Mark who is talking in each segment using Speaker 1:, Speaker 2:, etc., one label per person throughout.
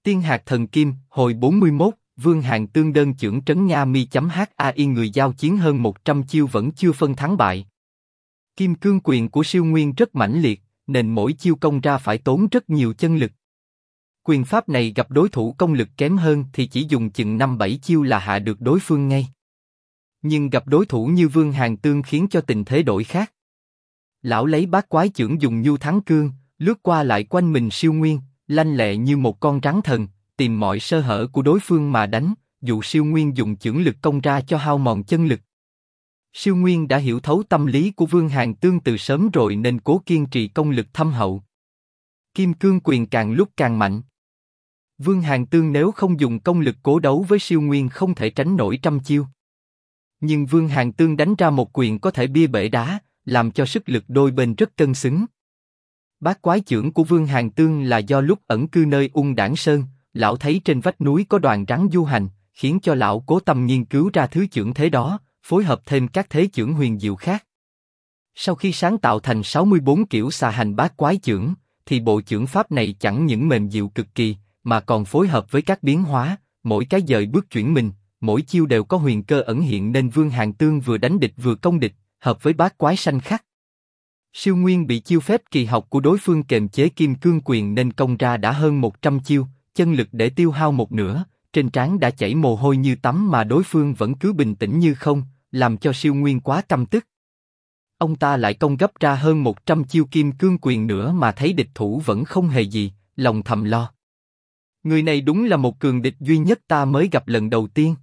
Speaker 1: Tiên hạt thần kim, hồi 41, Vương Hàn Tương đơn chưởng trấn Nha Mi.HAI người giao chiến hơn 100 chiêu vẫn chưa phân thắng bại. Kim cương quyền của siêu nguyên rất mãnh liệt, nên mỗi chiêu công ra phải tốn rất nhiều chân lực. Quyền pháp này gặp đối thủ công lực kém hơn thì chỉ dùng chừng 5-7 chiêu là hạ được đối phương ngay. Nhưng gặp đối thủ như Vương Hàn Tương khiến cho tình thế đổi khác. Lão lấy bát quái chưởng dùng nhu thắng cương, lướt qua lại quanh mình siêu nguyên, lanh lẹ như một con rắn thần, tìm mọi sơ hở của đối phương mà đánh, dụ siêu nguyên dùng chưởng lực công ra cho hao mòn chân lực. Siêu nguyên đã hiểu thấu tâm lý của Vương Hàn Tương từ sớm rồi nên cố kiên trì công lực thâm hậu. Kim cương quyền càng lúc càng mạnh. Vương Hàn Tương nếu không dùng công lực cố đấu với siêu nguyên không thể tránh nổi trăm chiêu. Nhưng Vương Hàn Tương đánh ra một quyền có thể bia bể đá, làm cho sức lực đôi bên rất cân xứng. Bát quái chưởng của Vương Hàn Tương là do lúc ẩn cư nơi Ung Đảng Sơn, lão thấy trên vách núi có đoàn rắn du hành, khiến cho lão cố tâm nghiên cứu ra thứ chưởng thế đó, phối hợp thêm các thế chưởng huyền diệu khác. Sau khi sáng tạo thành 64 kiểu xà hành bát quái chưởng, thì bộ chưởng pháp này chẳng những mềm dịu cực kỳ, mà còn phối hợp với các biến hóa, mỗi cái dời bước chuyển mình, mỗi chiêu đều có huyền cơ ẩn hiện nên Vương Hàn Tương vừa đánh địch vừa công địch, hợp với bát quái sanh khắc. Siêu nguyên bị chiêu phép kỳ học của đối phương kềm chế kim cương quyền nên công ra đã hơn 100 chiêu, chân lực để tiêu hao một nửa, trên trán đã chảy mồ hôi như tắm mà đối phương vẫn cứ bình tĩnh như không, làm cho siêu nguyên quá căm tức. Ông ta lại công gấp ra hơn 100 chiêu kim cương quyền nữa mà thấy địch thủ vẫn không hề gì, lòng thầm lo. Người này đúng là một cường địch duy nhất ta mới gặp lần đầu tiên.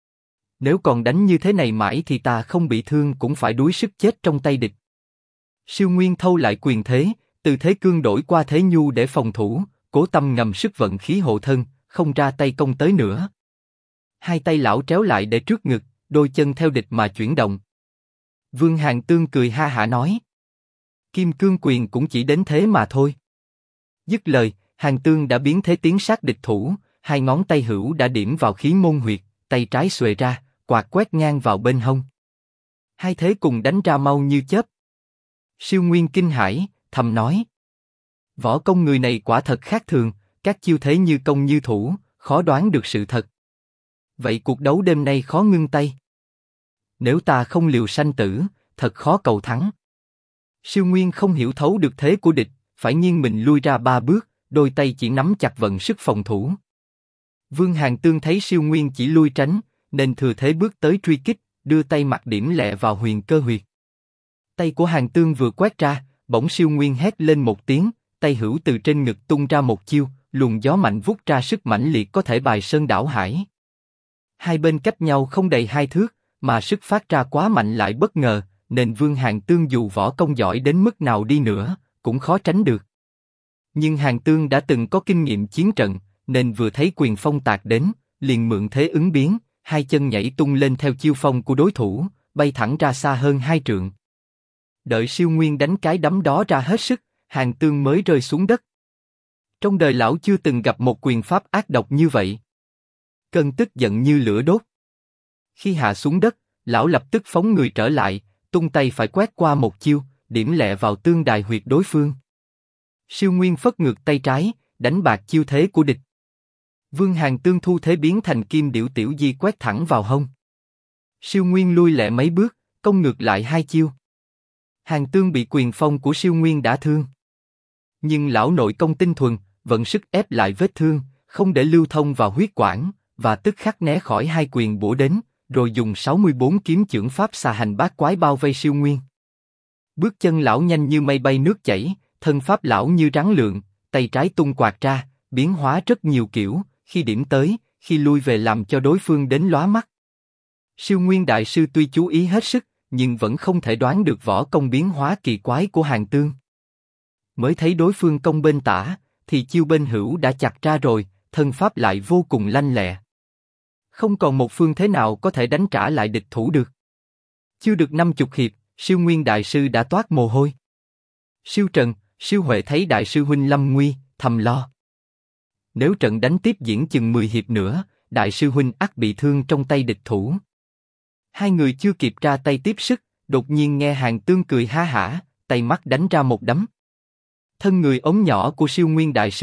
Speaker 1: Nếu còn đánh như thế này mãi thì ta không bị thương cũng phải đuối sức chết trong tay địch. Siêu nguyên thâu lại quyền thế, từ thế cương đổi qua thế nhu để phòng thủ, cố tâm ngầm sức vận khí hộ thân, không ra tay công tới nữa. Hai tay lão tréo lại để trước ngực, đôi chân theo địch mà chuyển động. Vương Hàn Tương cười ha hả nói: Kim cương quyền cũng chỉ đến thế mà thôi. Dứt lời, Hàn Tương đã biến thế tiến sát địch thủ, hai ngón tay hữu đã điểm vào khí môn huyệt, tay trái xuề ra, quạt quét ngang vào bên hông. Hai thế cùng đánh ra mau như chớp. Siêu Nguyên kinh hãi, thầm nói: võ công người này quả thật khác thường, các chiêu thế như công như thủ, khó đoán được sự thật. Vậy cuộc đấu đêm nay khó ngưng tay. Nếu ta không liều sanh tử, thật khó cầu thắng. Siêu Nguyên không hiểu thấu được thế của địch, phải nghiêng mình lui ra 3 bước, đôi tay chỉ nắm chặt vận sức phòng thủ. Vương Hàn Tương thấy Siêu Nguyên chỉ lui tránh, nên thừa thế bước tới truy kích, đưa tay mặc điểm lẹ vào huyền cơ huyệt. Tay của Hàn Tương vừa quét ra, bỗng Siêu Nguyên hét lên một tiếng, tay hữu từ trên ngực tung ra một chiêu, luồng gió mạnh vút ra sức mãnh liệt có thể bài sơn đảo hải. Hai bên cách nhau không đầy 2 thước, mà sức phát ra quá mạnh lại bất ngờ, nên Vương Hàn Tương dù võ công giỏi đến mức nào đi nữa, cũng khó tránh được. Nhưng Hàn Tương đã từng có kinh nghiệm chiến trận, nên vừa thấy quyền phong tạc đến, liền mượn thế ứng biến, hai chân nhảy tung lên theo chiêu phong của đối thủ, bay thẳng ra xa hơn 2 trượng. Đợi Siêu Nguyên đánh cái đấm đó ra hết sức, Hàn Tương mới rơi xuống đất. Trong đời lão chưa từng gặp một quyền pháp ác độc như vậy. Cơn tức giận như lửa đốt. Khi hạ xuống đất, lão lập tức phóng người trở lại, tung tay phải quét qua một chiêu, điểm lẹ vào tương đài huyệt đối phương. Siêu Nguyên phất ngược tay trái, đánh bạc chiêu thế của địch. Vương Hàn Tương thu thế biến thành kim điểu tiểu di quét thẳng vào hông. Siêu Nguyên lui lẹ mấy bước, công ngược lại 2 chiêu. Hàn Tương bị quyền phong của Siêu Nguyên đả thương. Nhưng lão nội công tinh thuần, vận sức ép lại vết thương, không để lưu thông vào huyết quản, và tức khắc né khỏi hai quyền bổ đến, rồi dùng 64 kiếm chưởng pháp xà hành bát quái bao vây Siêu Nguyên. Bước chân lão nhanh như mây bay nước chảy, thân pháp lão như rắn lượn, tay trái tung quạt ra, biến hóa rất nhiều kiểu, khi điểm tới, khi lui về làm cho đối phương đến lóa mắt. Siêu Nguyên đại sư tuy chú ý hết sức, nhưng vẫn không thể đoán được võ công biến hóa kỳ quái của Hàn Tương. Mới thấy đối phương công bên tả, thì chiêu bên hữu đã chặt ra rồi, thân pháp lại vô cùng lanh lẹ. Không còn một phương thế nào có thể đánh trả lại địch thủ được. Chưa được 50 hiệp, Siêu Nguyên đại sư đã toát mồ hôi. Siêu Trần, Siêu Huệ thấy đại sư huynh lâm nguy, thầm lo. Nếu trận đánh tiếp diễn chừng 10 hiệp nữa, đại sư huynh ắt bị thương trong tay địch thủ. Hai người chưa kịp ra tay tiếp sức, đột nhiên nghe Hàn Tương cười ha hả, tay mắt đánh ra một đấm. Thân người ống nhỏ của Siêu Nguyên đại sư,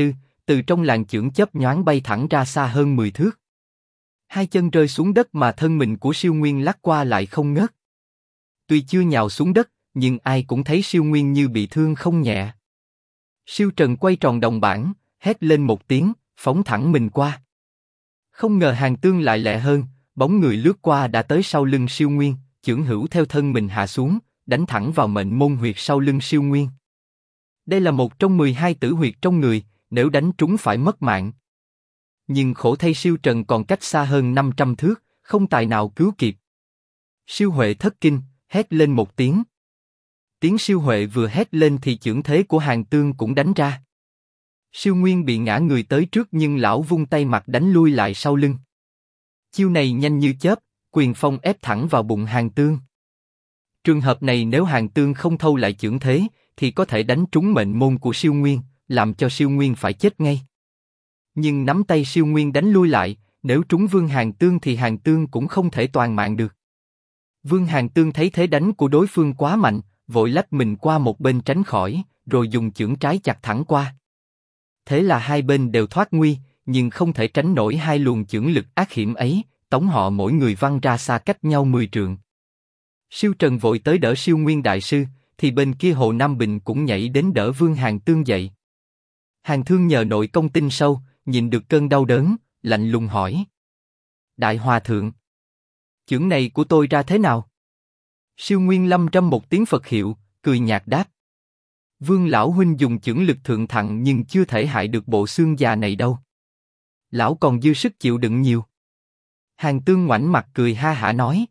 Speaker 1: từ trong làn chưởng chớp nhoáng bay thẳng ra xa hơn 10 thước. Hai chân rơi xuống đất mà thân mình của Siêu Nguyên lắc qua lại không ngớt. Tuy chưa nhào xuống đất, nhưng ai cũng thấy Siêu Nguyên như bị thương không nhẹ. Siêu Trần quay tròn đồng bảng, hét lên một tiếng, phóng thẳng mình qua. Không ngờ Hàn Tương lại lẹ hơn, bóng người lướt qua đã tới sau lưng Siêu Nguyên, chưởng hữu theo thân mình hạ xuống, đánh thẳng vào mệnh môn huyệt sau lưng Siêu Nguyên. Đây là một trong 12 tử huyệt trong người, nếu đánh trúng phải mất mạng. Nhưng khổ thay Siêu Trần còn cách xa hơn 500 thước, không tài nào cứu kịp. Siêu Huệ thất kinh, hét lên một tiếng. Tiếng Siêu Huệ vừa hét lên thì chưởng thế của Hàn Tương cũng đánh ra. Siêu Nguyên bị ngã người tới trước nhưng lão vung tay mặt đánh lui lại sau lưng. Chiêu này nhanh như chớp, quyền phong ép thẳng vào bụng Hàn Tương. Trường hợp này nếu Hàn Tương không thâu lại chưởng thế, thì có thể đánh trúng mệnh môn của Siêu Nguyên, làm cho Siêu Nguyên phải chết ngay. Nhưng nắm tay Siêu Nguyên đánh lui lại, nếu trúng Vương Hàn Tương thì Hàn Tương cũng không thể toàn mạng được. Vương Hàn Tương thấy thế đánh của đối phương quá mạnh, vội lách mình qua một bên tránh khỏi, rồi dùng chưởng trái chặt thẳng qua. Thế là hai bên đều thoát nguy, nhưng không thể tránh nổi hai luồng chưởng lực ác hiểm ấy, tống họ mỗi người văng ra xa cách nhau 10 trượng. Siêu Trần vội tới đỡ Siêu Nguyên đại sư, thì bên kia Hồ Nam Bình cũng nhảy đến đỡ Vương Hàn Tương dậy. Hàn Thương nhờ nội công tinh sâu, nhìn được cơn đau đớn, lạnh lùng hỏi: Đại Hòa Thượng, chưởng này của tôi ra thế nào? Siêu Nguyên lâm râm một tiếng Phật hiệu, cười nhạt đáp: Vương lão huynh dùng chưởng lực thượng thặng nhưng chưa thể hại được bộ xương già này đâu. Lão còn dư sức chịu đựng nhiều. Hàn Tương ngoảnh mặt cười ha hả nói: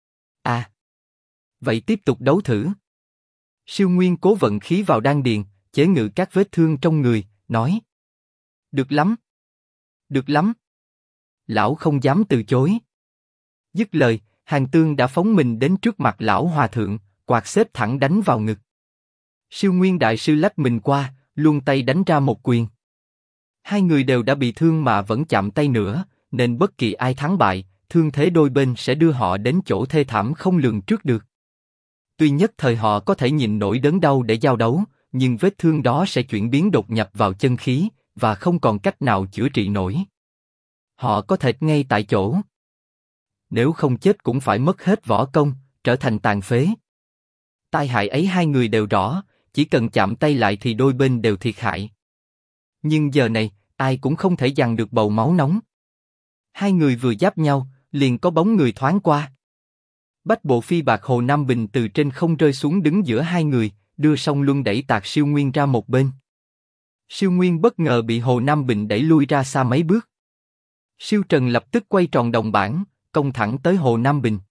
Speaker 1: À, vậy tiếp tục đấu thử. Siêu Nguyên cố vận khí vào đan điền, chế ngự các vết thương trong người, nói: Được lắm, được lắm. Lão không dám từ chối. Dứt lời, Hàn Tương đã phóng mình đến trước mặt lão hòa thượng, quạt xếp thẳng đánh vào ngực. Siêu Nguyên đại sư lách mình qua, luông tay đánh ra một quyền. Hai người đều đã bị thương mà vẫn chạm tay nữa, nên bất kỳ ai thắng bại, thương thế đôi bên sẽ đưa họ đến chỗ thê thảm không lường trước được. Tuy nhất thời họ có thể nhịn nổi đớn đau để giao đấu, nhưng vết thương đó sẽ chuyển biến đột nhập vào chân khí, và không còn cách nào chữa trị nổi. Họ có thể ngay tại chỗ. Nếu không chết cũng phải mất hết võ công, trở thành tàn phế. Tai hại ấy hai người đều rõ, chỉ cần chạm tay lại thì đôi bên đều thiệt hại. Nhưng giờ này, ai cũng không thể dằn được bầu máu nóng. Hai người vừa giáp nhau, liền có bóng người thoáng qua. Bách bộ phi bạc Hồ Nam Bình từ trên không rơi xuống đứng giữa hai người, đưa song luân đẩy tạc Siêu Nguyên ra một bên. Siêu Nguyên bất ngờ bị Hồ Nam Bình đẩy lui ra xa mấy bước. Siêu Trần lập tức quay tròn đồng bảng, công thẳng tới Hồ Nam Bình.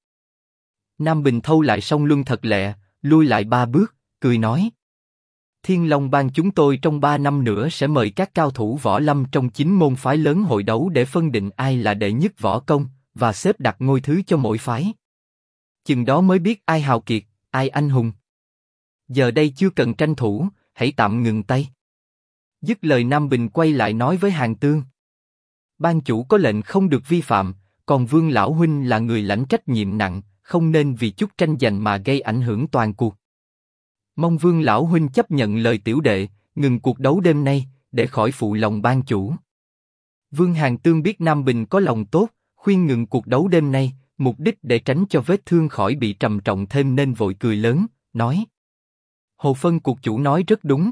Speaker 1: Nam Bình thâu lại song luân thật lẹ, lui lại 3 bước, cười nói: Thiên Long Bang chúng tôi trong 3 năm nữa sẽ mời các cao thủ võ lâm trong 9 môn phái lớn hội đấu để phân định ai là đệ nhất võ công, và xếp đặt ngôi thứ cho mỗi phái. Chừng đó mới biết ai hào kiệt, ai anh hùng. Giờ đây chưa cần tranh thủ, hãy tạm ngừng tay. Dứt lời Nam Bình quay lại nói với Hàn Tương: Ban chủ có lệnh không được vi phạm, còn Vương lão huynh là người lãnh trách nhiệm nặng, không nên vì chút tranh giành mà gây ảnh hưởng toàn cuộc. Mong Vương lão huynh chấp nhận lời tiểu đệ, ngừng cuộc đấu đêm nay, để khỏi phụ lòng ban chủ. Vương Hàn Tương biết Nam Bình có lòng tốt, khuyên ngừng cuộc đấu đêm nay, mục đích để tránh cho vết thương khỏi bị trầm trọng thêm nên vội cười lớn, nói: Hồ Phân cuộc chủ nói rất đúng.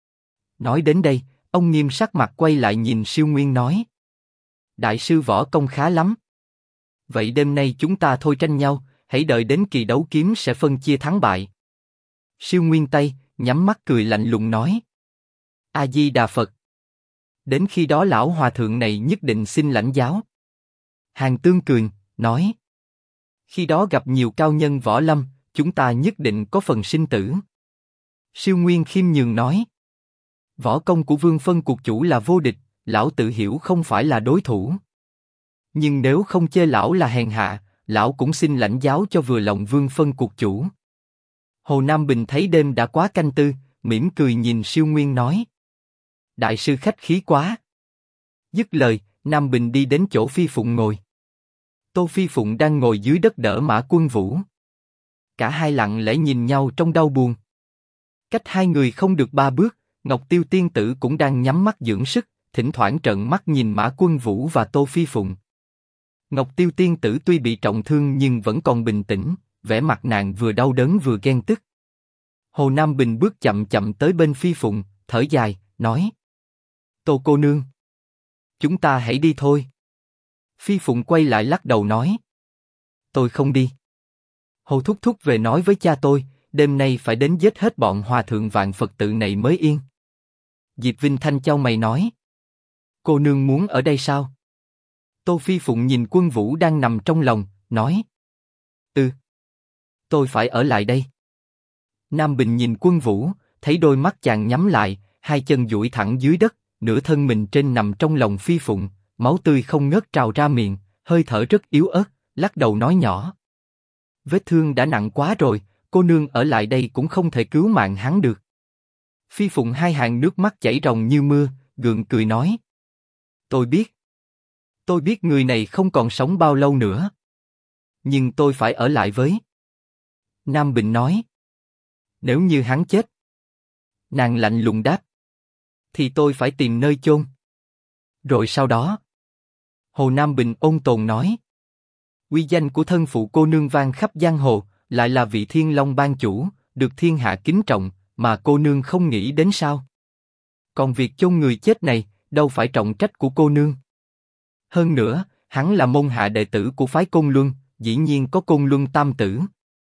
Speaker 1: Nói đến đây, ông nghiêm sắc mặt quay lại nhìn Siêu Nguyên nói: Đại sư võ công khá lắm. Vậy đêm nay chúng ta thôi tranh nhau, hãy đợi đến kỳ đấu kiếm sẽ phân chia thắng bại. Siêu Nguyên tay, nhắm mắt cười lạnh lùng nói: A Di Đà Phật. Đến khi đó lão hòa thượng này nhất định xin lãnh giáo. Hàn Tương cười, nói: Khi đó gặp nhiều cao nhân võ lâm, chúng ta nhất định có phần sinh tử. Siêu Nguyên khiêm nhường nói: Võ công của Vương Phân cuộc chủ là vô địch, lão tự hiểu không phải là đối thủ. Nhưng nếu không chê lão là hèn hạ, lão cũng xin lãnh giáo cho vừa lòng Vương Phân cuộc chủ. Hồ Nam Bình thấy đêm đã quá canh tư, mỉm cười nhìn Siêu Nguyên nói: Đại sư khách khí quá. Dứt lời, Nam Bình đi đến chỗ Phi Phụng ngồi. Tô Phi Phụng đang ngồi dưới đất đỡ Mã Quân Vũ. Cả hai lặng lẽ nhìn nhau trong đau buồn. Cách hai người không được 3 bước, Ngọc Tiêu tiên tử cũng đang nhắm mắt dưỡng sức, thỉnh thoảng trợn mắt nhìn Mã Quân Vũ và Tô Phi Phụng. Ngọc Tiêu tiên tử tuy bị trọng thương nhưng vẫn còn bình tĩnh, vẻ mặt nàng vừa đau đớn vừa ghen tức. Hồ Nam Bình bước chậm chậm tới bên Phi Phụng, thở dài, nói: Tô cô nương, chúng ta hãy đi thôi. Phi Phụng quay lại lắc đầu nói: Tôi không đi. Hồ thúc thúc về nói với cha tôi, đêm nay phải đến giết hết bọn hòa thượng vạn Phật tự này mới yên. Diệp Vinh Thanh chau mày nói: Cô nương muốn ở đây sao? Tô Phi Phụng nhìn Quân Vũ đang nằm trong lòng, nói: tôi phải ở lại đây. Nam Bình nhìn Quân Vũ, thấy đôi mắt chàng nhắm lại, hai chân duỗi thẳng dưới đất, nửa thân mình trên nằm trong lòng Phi Phụng, máu tươi không ngớt trào ra miệng, hơi thở rất yếu ớt, lắc đầu nói nhỏ: Vết thương đã nặng quá rồi, cô nương ở lại đây cũng không thể cứu mạng hắn được. Phi Phụng hai hàng nước mắt chảy ròng như mưa, gượng cười nói: Tôi biết người này không còn sống bao lâu nữa. Nhưng tôi phải ở lại với. Nam Bình nói: Nếu như hắn chết. Nàng lạnh lùng đáp: Thì tôi phải tìm nơi chôn. Rồi sau đó. Hồ Nam Bình ôn tồn nói: Uy danh của thân phụ cô nương vang khắp giang hồ, lại là vị Thiên Long Bang chủ, được thiên hạ kính trọng, mà cô nương không nghĩ đến sao? Còn việc chôn người chết này, đâu phải trọng trách của cô nương. Hơn nữa, hắn là môn hạ đệ tử của phái Côn Luân, dĩ nhiên có Côn Luân tam tử.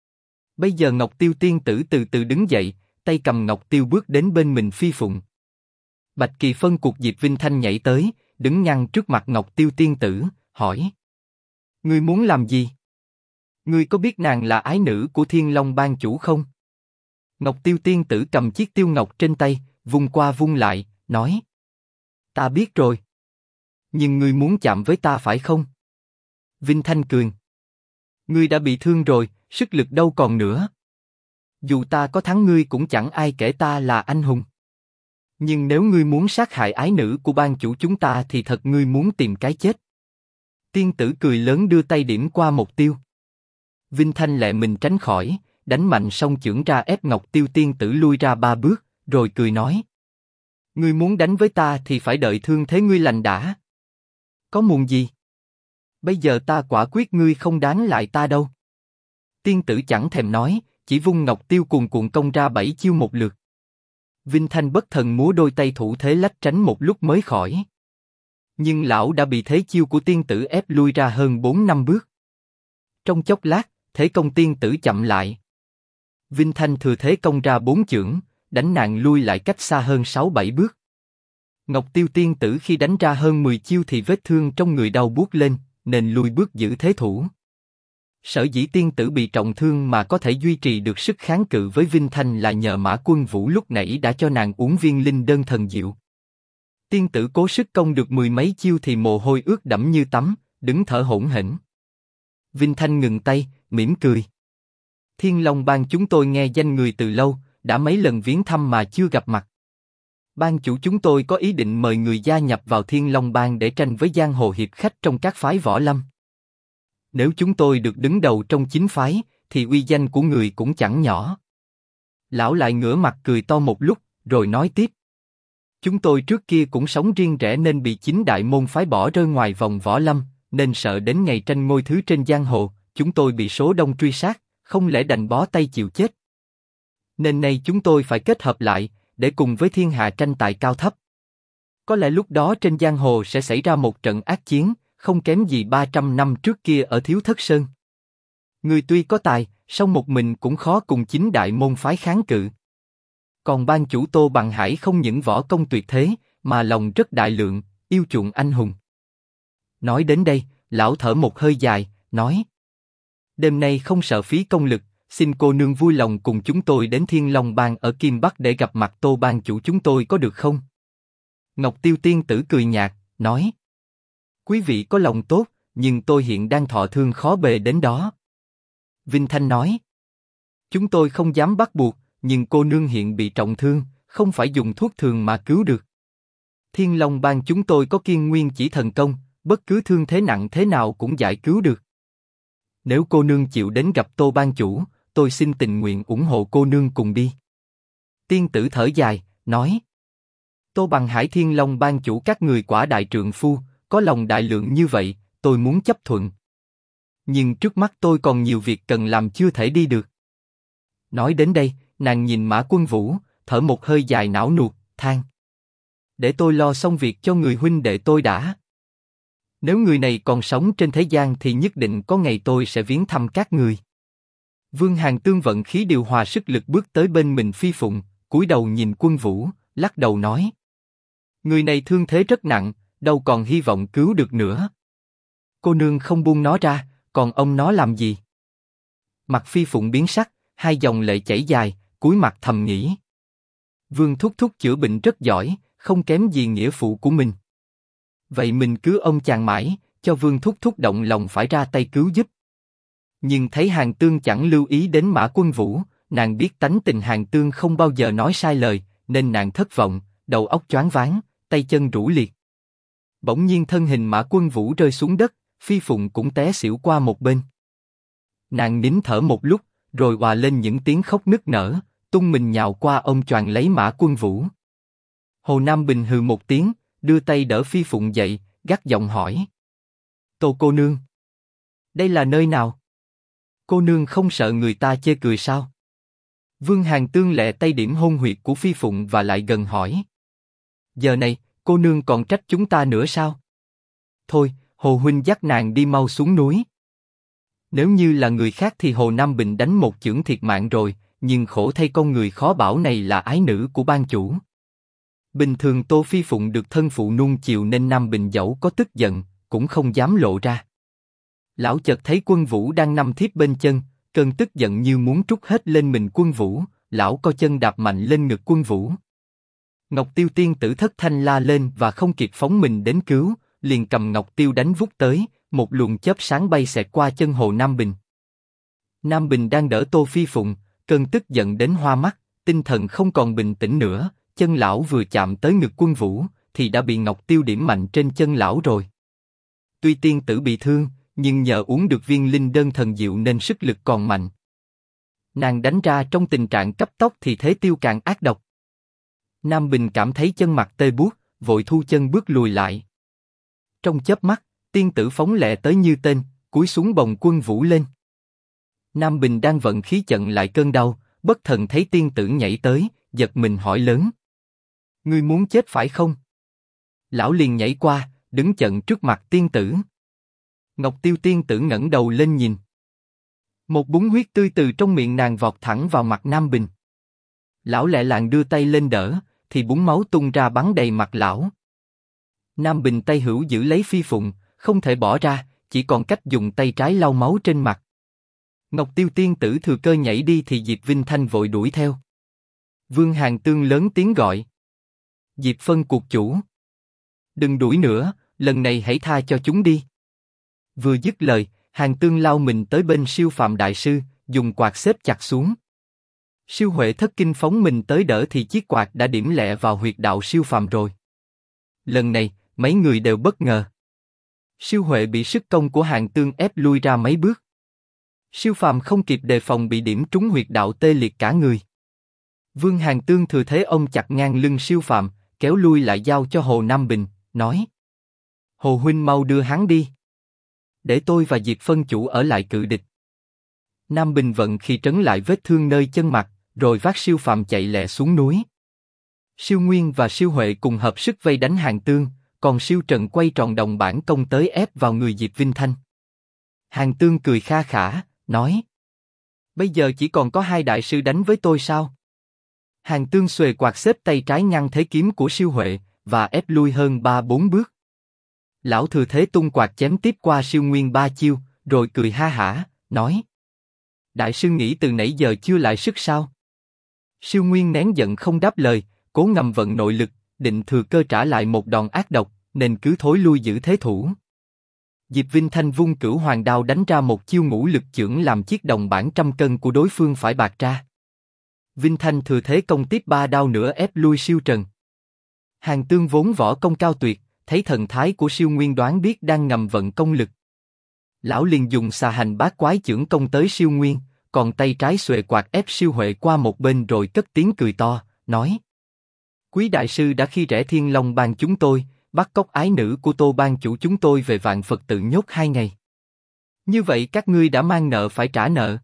Speaker 1: Bây giờ Ngọc Tiêu tiên tử từ từ đứng dậy, tay cầm Ngọc Tiêu bước đến bên mình Phi Phụng. Bạch Kỳ phân cuộc Diệp Vinh Thanh nhảy tới, đứng ngăn trước mặt Ngọc Tiêu tiên tử, hỏi: Ngươi muốn làm gì? Ngươi có biết nàng là ái nữ của Thiên Long Bang chủ không? Ngọc Tiêu tiên tử cầm chiếc tiêu ngọc trên tay, vung qua vung lại, nói: Ta biết rồi. Nhưng ngươi muốn chạm với ta phải không? Vinh Thanh cười: Ngươi đã bị thương rồi, sức lực đâu còn nữa. Dù ta có thắng ngươi cũng chẳng ai kể ta là anh hùng. Nhưng nếu ngươi muốn sát hại ái nữ của bang chủ chúng ta thì thật ngươi muốn tìm cái chết. Tiên tử cười lớn đưa tay điểm qua một tiêu. Vinh Thanh lẹ mình tránh khỏi, đánh mạnh song chưởng ra ép Ngọc Tiêu tiên tử lui ra 3 bước, rồi cười nói: Ngươi muốn đánh với ta thì phải đợi thương thế ngươi lành đã. Có muộn gì? Bây giờ ta quả quyết ngươi không đánh lại ta đâu. Tiên tử chẳng thèm nói, chỉ vung Ngọc Tiêu cuồn cuộn công ra 7 chiêu một lượt. Vinh Thanh bất thần múa đôi tay thủ thế lách tránh một lúc mới khỏi. Nhưng lão đã bị thế chiêu của tiên tử ép lui ra hơn 4-5 bước. Trong chốc lát, thế công tiên tử chậm lại. Vinh Thanh thừa thế công ra 4 chưởng, đánh nàng lui lại cách xa hơn 6-7 bước. Ngọc Tiêu tiên tử khi đánh ra hơn 10 chiêu thì vết thương trong người đau buốt lên, nên lui bước giữ thế thủ. Sở dĩ tiên tử bị trọng thương mà có thể duy trì được sức kháng cự với Vinh Thanh là nhờ Mã Quân Vũ lúc nãy đã cho nàng uống viên linh đơn thần diệu. Tiên tử cố sức công được 10 mấy chiêu thì mồ hôi ướt đẫm như tắm, đứng thở hổn hển. Vinh Thanh ngừng tay, mỉm cười. Thiên Long Bang chúng tôi nghe danh người từ lâu, đã mấy lần viếng thăm mà chưa gặp mặt. Bang chủ chúng tôi có ý định mời người gia nhập vào Thiên Long Bang để tranh với giang hồ hiệp khách trong các phái võ lâm. Nếu chúng tôi được đứng đầu trong chính phái, thì uy danh của người cũng chẳng nhỏ. Lão lại ngửa mặt cười to một lúc, rồi nói tiếp: Chúng tôi trước kia cũng sống riêng rẽ nên bị chính đại môn phái bỏ rơi ngoài vòng võ lâm, nên sợ đến ngày tranh ngôi thứ trên giang hồ, chúng tôi bị số đông truy sát, không lẽ đành bó tay chịu chết. Nên nay chúng tôi phải kết hợp lại, để cùng với thiên hạ tranh tài cao thấp. Có lẽ lúc đó trên giang hồ sẽ xảy ra một trận ác chiến, không kém gì 300 năm trước kia ở Thiếu Thất Sơn. Người tuy có tài, song một mình cũng khó cùng chính đại môn phái kháng cự. Còn ban chủ Tô Bằng Hải không những võ công tuyệt thế, mà lòng rất đại lượng, yêu chuộng anh hùng. Nói đến đây, lão thở một hơi dài, nói: Đêm nay không sợ phí công lực, xin cô nương vui lòng cùng chúng tôi đến Thiên Long Bang ở Kim Bắc để gặp mặt Tô ban chủ chúng tôi có được không? Ngọc Tiêu tiên tử cười nhạt, nói: Quý vị có lòng tốt, nhưng tôi hiện đang thọ thương khó bề đến đó. Vinh Thanh nói: Chúng tôi không dám bắt buộc, nhưng cô nương hiện bị trọng thương, không phải dùng thuốc thường mà cứu được. Thiên Long Bang chúng tôi có Kiên Nguyên chỉ thần công, bất cứ thương thế nặng thế nào cũng giải cứu được. Nếu cô nương chịu đến gặp Tô ban chủ, tôi xin tình nguyện ủng hộ cô nương cùng đi. Tiên tử thở dài, nói: Tô Bằng Hải Thiên Long ban chủ các người quả đại trượng phu, có lòng đại lượng như vậy, tôi muốn chấp thuận. Nhưng trước mắt tôi còn nhiều việc cần làm chưa thể đi được. Nói đến đây, nàng nhìn Mã Quân Vũ, thở một hơi dài não nuột, than: để tôi lo xong việc cho người huynh đệ tôi đã. Nếu người này còn sống trên thế gian thì nhất định có ngày tôi sẽ viếng thăm các người. Vương Hàn Tương vận khí điều hòa sức lực bước tới bên mình Phi Phụng, cúi đầu nhìn Quân Vũ, lắc đầu nói: người này thương thế rất nặng, đâu còn hy vọng cứu được nữa. Cô nương không buông nó ra, còn ông nó làm gì? Mặt Phi Phụng biến sắc, hai dòng lệ chảy dài, cúi mặt thầm nghĩ: Vương thúc thúc chữa bệnh rất giỏi, không kém gì nghĩa phụ của mình. Vậy mình cứ ông chàng mãi, cho Vương thúc thúc động lòng phải ra tay cứu giúp. Nhưng thấy Hàn Tương chẳng lưu ý đến Mã Quân Vũ, nàng biết tánh tình Hàn Tương không bao giờ nói sai lời, nên nàng thất vọng, đầu óc choáng váng, tay chân rũ liệt. Bỗng nhiên thân hình Mã Quân Vũ rơi xuống đất, Phi Phụng cũng té xỉu qua một bên. Nàng nín thở một lúc, rồi òa lên những tiếng khóc nức nở, tung mình nhào qua ôm choàng lấy Mã Quân Vũ. Hồ Nam Bình hừ một tiếng, đưa tay đỡ Phi Phụng dậy, gắt giọng hỏi: Tô cô nương, đây là nơi nào? Cô nương không sợ người ta chê cười sao? Vương Hàn Tương lẹ tay điểm hôn huyệt của Phi Phụng và lại gần hỏi: giờ này, cô nương còn trách chúng ta nữa sao? Thôi, Hồ huynh dắt nàng đi mau xuống núi. Nếu như là người khác thì Hồ Nam Bình đánh một chưởng thiệt mạng rồi, nhưng khổ thay con người khó bảo này là ái nữ của ban chủ. Bình thường Tô Phi Phụng được thân phụ nuông chiều nên Nam Bình dẫu có tức giận, cũng không dám lộ ra. Lão chợt thấy Quân Vũ đang nằm thiếp bên chân, cơn tức giận như muốn trút hết lên mình Quân Vũ, lão co chân đạp mạnh lên ngực Quân Vũ. Ngọc Tiêu tiên tử thất thanh la lên và không kịp phóng mình đến cứu, liền cầm Ngọc Tiêu đánh vút tới, một luồng chớp sáng bay xẹt qua chân Hồ Nam Bình. Nam Bình đang đỡ Tô Phi Phụng, cơn tức giận đến hoa mắt, tinh thần không còn bình tĩnh nữa, chân lão vừa chạm tới ngực Quân Vũ, thì đã bị Ngọc Tiêu điểm mạnh trên chân lão rồi. Tuy tiên tử bị thương, nhưng nhờ uống được viên linh đơn thần diệu nên sức lực còn mạnh. Nàng đánh ra trong tình trạng cấp tốc thì thế tiêu càng ác độc. Nam Bình cảm thấy chân mặt tê buốt, vội thu chân bước lùi lại. Trong chớp mắt, tiên tử phóng lẹ tới như tên, cúi xuống bồng Quân Vũ lên. Nam Bình đang vận khí chặn lại cơn đau, bất thần thấy tiên tử nhảy tới, giật mình hỏi lớn: ngươi muốn chết phải không? Lão liền nhảy qua, đứng chặn trước mặt tiên tử. Ngọc Tiêu tiên tử ngẩng đầu lên nhìn. Một búng huyết tươi từ trong miệng nàng vọt thẳng vào mặt Nam Bình. Lão lẹ làng đưa tay lên đỡ, thì búng máu tung ra bắn đầy mặt lão. Nam Bình tay hữu giữ lấy Phi Phụng, không thể bỏ ra, chỉ còn cách dùng tay trái lau máu trên mặt. Ngọc Tiêu tiên tử thừa cơ nhảy đi thì Diệp Vinh Thanh vội đuổi theo. Vương Hàn Tương lớn tiếng gọi: Diệp Phân cuộc chủ, đừng đuổi nữa, lần này hãy tha cho chúng đi. Vừa dứt lời, Hàn Tương lao mình tới bên Siêu Phàm đại sư, dùng quạt xếp chặt xuống. Siêu Huệ thất kinh phóng mình tới đỡ thì chiếc quạt đã điểm lẹ vào huyệt đạo Siêu Phàm rồi. Lần này, mấy người đều bất ngờ. Siêu Huệ bị sức công của Hàn Tương ép lui ra mấy bước. Siêu Phàm không kịp đề phòng bị điểm trúng huyệt đạo tê liệt cả người. Vương Hàn Tương thừa thế ôm chặt ngang lưng Siêu Phàm, kéo lui lại giao cho Hồ Nam Bình, nói: Hồ huynh mau đưa hắn đi, để tôi và Diệp Phân chủ ở lại cự địch. Nam Bình vận khi trấn lại vết thương nơi chân mặt, rồi vác Siêu Phàm chạy lẹ xuống núi. Siêu Nguyên và Siêu Huệ cùng hợp sức vây đánh Hàn Tương, còn Siêu Trần quay tròn đồng bản công tới ép vào người Diệp Vinh Thanh. Hàn Tương cười kha khả, nói: bây giờ chỉ còn có hai đại sư đánh với tôi sao? Hàn Tương xuề quạt xếp tay trái ngăn thế kiếm của Siêu Huệ và ép lui hơn 3-4 bước. Lão thừa thế tung quạt chém tiếp qua Siêu Nguyên 3 chiêu, rồi cười ha hả, nói: đại sư nghĩ từ nãy giờ chưa lại sức sao? Siêu Nguyên nén giận không đáp lời, cố ngầm vận nội lực, định thừa cơ trả lại một đòn ác độc, nên cứ thối lui giữ thế thủ. Diệp Vinh Thanh vung Cửu Hoàng đao đánh ra một chiêu ngũ lực chưởng làm chiếc đồng bản trăm cân của đối phương phải bạc ra. Vinh Thanh thừa thế công tiếp 3 đao nữa ép lui Siêu Trần. Hàn Tương vốn võ công cao tuyệt, thấy thần thái của Siêu Nguyên đoán biết đang ngầm vận công lực. Lão liền dùng xà hành bát quái chưởng công tới Siêu Nguyên, còn tay trái xuề quạt ép Siêu Huệ qua một bên rồi cất tiếng cười to, nói: Quý đại sư đã khi rẽ Thiên Long Bang chúng tôi, bắt cóc ái nữ của Tô Bang chủ chúng tôi về Vạn Phật tự nhốt 2 ngày. Như vậy các ngươi đã mang nợ phải trả nợ.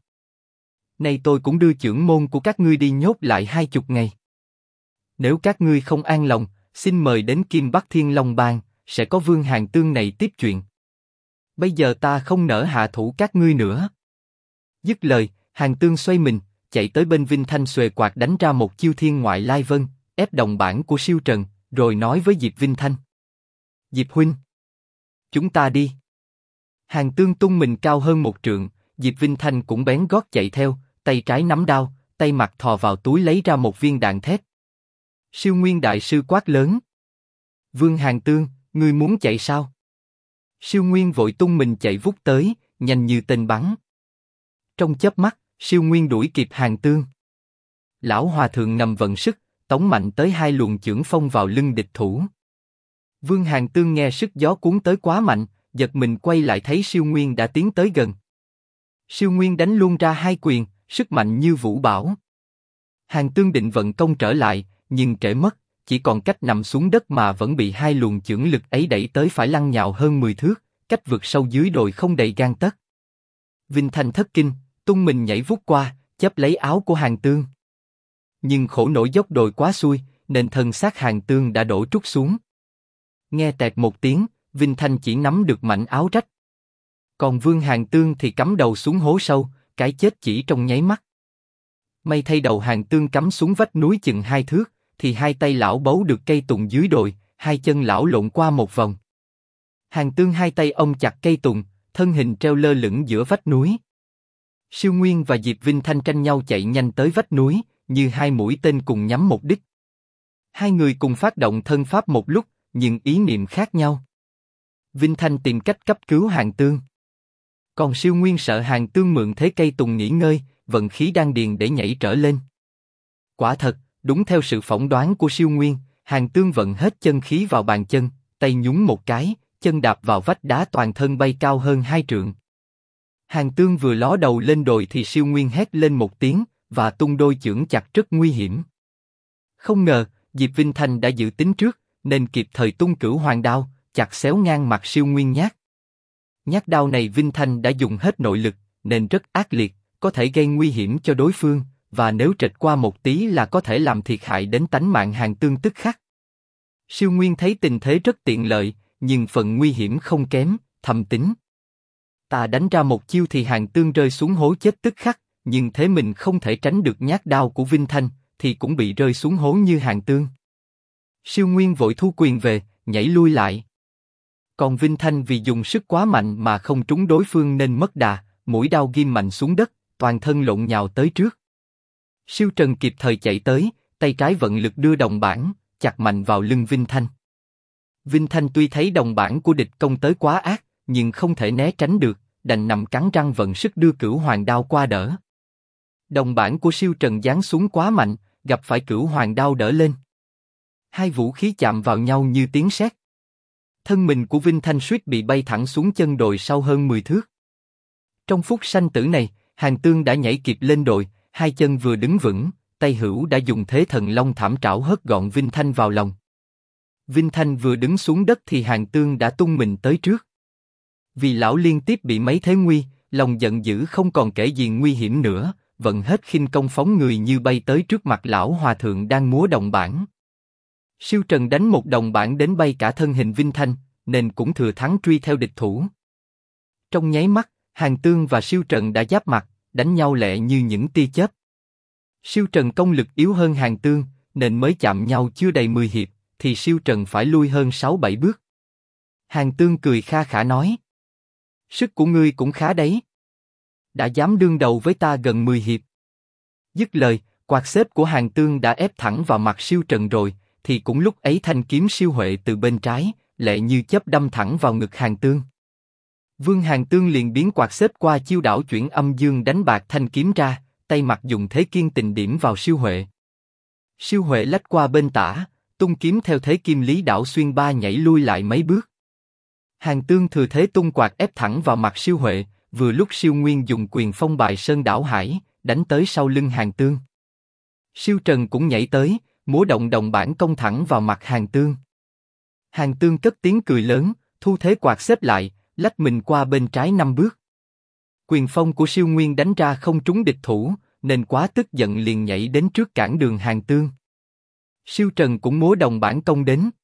Speaker 1: Nay tôi cũng đưa chưởng môn của các ngươi đi nhốt lại 20 ngày. Nếu các ngươi không an lòng, xin mời đến Kim Bắc Thiên Long Bang, sẽ có Vương Hàn Tương này tiếp chuyện. Bây giờ ta không nỡ hạ thủ các ngươi nữa. Dứt lời, Hàn Tương xoay mình, chạy tới bên Vinh Thanh xuề quạt đánh ra một chiêu thiên ngoại lai vân, ép đồng bản của Siêu Trần, rồi nói với Diệp Vinh Thanh. Diệp huynh, chúng ta đi. Hàn Tương tung mình cao hơn 1 trượng, Diệp Vinh Thanh cũng bén gót chạy theo, tay trái nắm đao, tay mặt thò vào túi lấy ra một viên đạn thép. Siêu Nguyên đại sư quát lớn. Vương Hàn Tương, ngươi muốn chạy sao? Siêu Nguyên vội tung mình chạy vút tới, nhanh như tên bắn. Trong chớp mắt, Siêu Nguyên đuổi kịp Hàn Tương. Lão hòa thượng nằm vận sức, tống mạnh tới 2 luồng chưởng phong vào lưng địch thủ. Vương Hàn Tương nghe sức gió cuốn tới quá mạnh, giật mình quay lại thấy Siêu Nguyên đã tiến tới gần. Siêu Nguyên đánh luôn ra 2 quyền, sức mạnh như vũ bão. Hàn Tương định vận công trở lại, nhưng trễ mất, chỉ còn cách nằm xuống đất mà vẫn bị 2 luồng chưởng lực ấy đẩy tới phải lăn nhào hơn 10 thước, cách vực sâu dưới đồi không đầy gang tấc. Vinh Thanh thất kinh, tung mình nhảy vút qua, chấp lấy áo của Hàn Tương. Nhưng khổ nổi dốc đồi quá xuôi, nên thân xác Hàn Tương đã đổ trút xuống. Nghe tẹt một tiếng, Vinh Thanh chỉ nắm được mảnh áo rách. Còn Vương Hàn Tương thì cắm đầu xuống hố sâu, cái chết chỉ trong nháy mắt. May thay đầu Hàn Tương cắm xuống vách núi chừng 2 thước, thì 2 tay lão bấu được cây tùng dưới đồi, 2 chân lão lộn qua một vòng. Hàn Tương 2 tay ôm chặt cây tùng, thân hình treo lơ lửng giữa vách núi. Siêu Nguyên và Diệp Vinh Thanh tranh nhau chạy nhanh tới vách núi, như 2 mũi tên cùng nhắm một đích. 2 người cùng phát động thân pháp một lúc, nhưng ý niệm khác nhau. Vinh Thanh tìm cách cấp cứu Hàn Tương. Còn Siêu Nguyên sợ Hàn Tương mượn thế cây tùng nghỉ ngơi, vận khí đan điền để nhảy trở lên. Quả thật, đúng theo sự phỏng đoán của Siêu Nguyên, Hàn Tương vận hết chân khí vào bàn chân, tay nhún một cái, chân đạp vào vách đá toàn thân bay cao hơn 2 trượng. Hàn Tương vừa ló đầu lên đồi thì Siêu Nguyên hét lên một tiếng, và tung đôi chưởng chặt rất nguy hiểm. Không ngờ, Diệp Vinh Thanh đã dự tính trước, nên kịp thời tung Cửu Hoàng đao, chặt xéo ngang mặt Siêu Nguyên nhát. Nhát đao này Vinh Thanh đã dùng hết nội lực, nên rất ác liệt, có thể gây nguy hiểm cho đối phương, và nếu trệch qua một tí là có thể làm thiệt hại đến tánh mạng Hàn Tương tức khắc. Siêu Nguyên thấy tình thế rất tiện lợi, nhưng phần nguy hiểm không kém, thầm tính. Ta đánh ra một chiêu thì Hàn Tương rơi xuống hố chết tức khắc, nhưng thế mình không thể tránh được nhát đao của Vinh Thanh, thì cũng bị rơi xuống hố như Hàn Tương. Siêu Nguyên vội thu quyền về, nhảy lui lại. Còn Vinh Thanh vì dùng sức quá mạnh mà không trúng đối phương nên mất đà, mũi đao ghim mạnh xuống đất, toàn thân lộn nhào tới trước. Siêu Trần kịp thời chạy tới, tay trái vận lực đưa đồng bản, chặt mạnh vào lưng Vinh Thanh. Vinh Thanh tuy thấy đồng bản của địch công tới quá ác, nhưng không thể né tránh được, đành nằm cắn răng vận sức đưa Cửu Hoàng đao qua đỡ. Đồng bản của Siêu Trần giáng xuống quá mạnh, gặp phải Cửu Hoàng đao đỡ lên. 2 vũ khí chạm vào nhau như tiếng sét. Thân mình của Vinh Thanh suýt bị bay thẳng xuống chân đồi sâu hơn 10 thước. Trong phút sanh tử này, Hàn Tương đã nhảy kịp lên đồi, 2 chân vừa đứng vững, tay hữu đã dùng thế thần long thảm trảo hất gọn Vinh Thanh vào lòng. Vinh Thanh vừa đứng xuống đất thì Hàn Tương đã tung mình tới trước. Vì lão liên tiếp bị mấy thế nguy, lòng giận dữ không còn kể gì nguy hiểm nữa, vận hết khinh công phóng người như bay tới trước mặt lão hòa thượng đang múa đồng bản. Siêu Trần đánh một đồng bản đến bay cả thân hình Vinh Thanh, nên cũng thừa thắng truy theo địch thủ. Trong nháy mắt, Hàn Tương và Siêu Trần đã giáp mặt, đánh nhau lẹ như những tia chớp. Siêu Trần công lực yếu hơn Hàn Tương, nên mới chạm nhau chưa đầy 10 hiệp, thì Siêu Trần phải lui hơn 6-7 bước. Hàn Tương cười kha khả nói: sức của ngươi cũng khá đấy. Đã dám đương đầu với ta gần 10 hiệp. Dứt lời, quạt xếp của Hàn Tương đã ép thẳng vào mặt Siêu Trần rồi, thì cũng lúc ấy thanh kiếm siêu huệ từ bên trái, lẹ như chớp đâm thẳng vào ngực Hàn Tương. Vương Hàn Tương liền biến quạt xếp qua chiêu đảo chuyển âm dương đánh bạc thanh kiếm ra, tay mặt dùng thế kiên tình điểm vào siêu huệ. Siêu huệ lách qua bên tả, tung kiếm theo thế kim lý đảo xuyên ba nhảy lui lại mấy bước. Hàn Tương thừa thế tung quạt ép thẳng vào mặt siêu huệ, vừa lúc Siêu Nguyên dùng quyền phong bài sơn đảo hải, đánh tới sau lưng Hàn Tương. Siêu Trần cũng nhảy tới, múa động đồng bản công thẳng vào mặt Hàn Tương. Hàn Tương cất tiếng cười lớn, thu thế quạt xếp lại, lách mình qua bên trái 5 bước. Quyền phong của Siêu Nguyên đánh ra không trúng địch thủ, nên quá tức giận liền nhảy đến trước cản đường Hàn Tương. Siêu Trần cũng múa đồng bản công đến.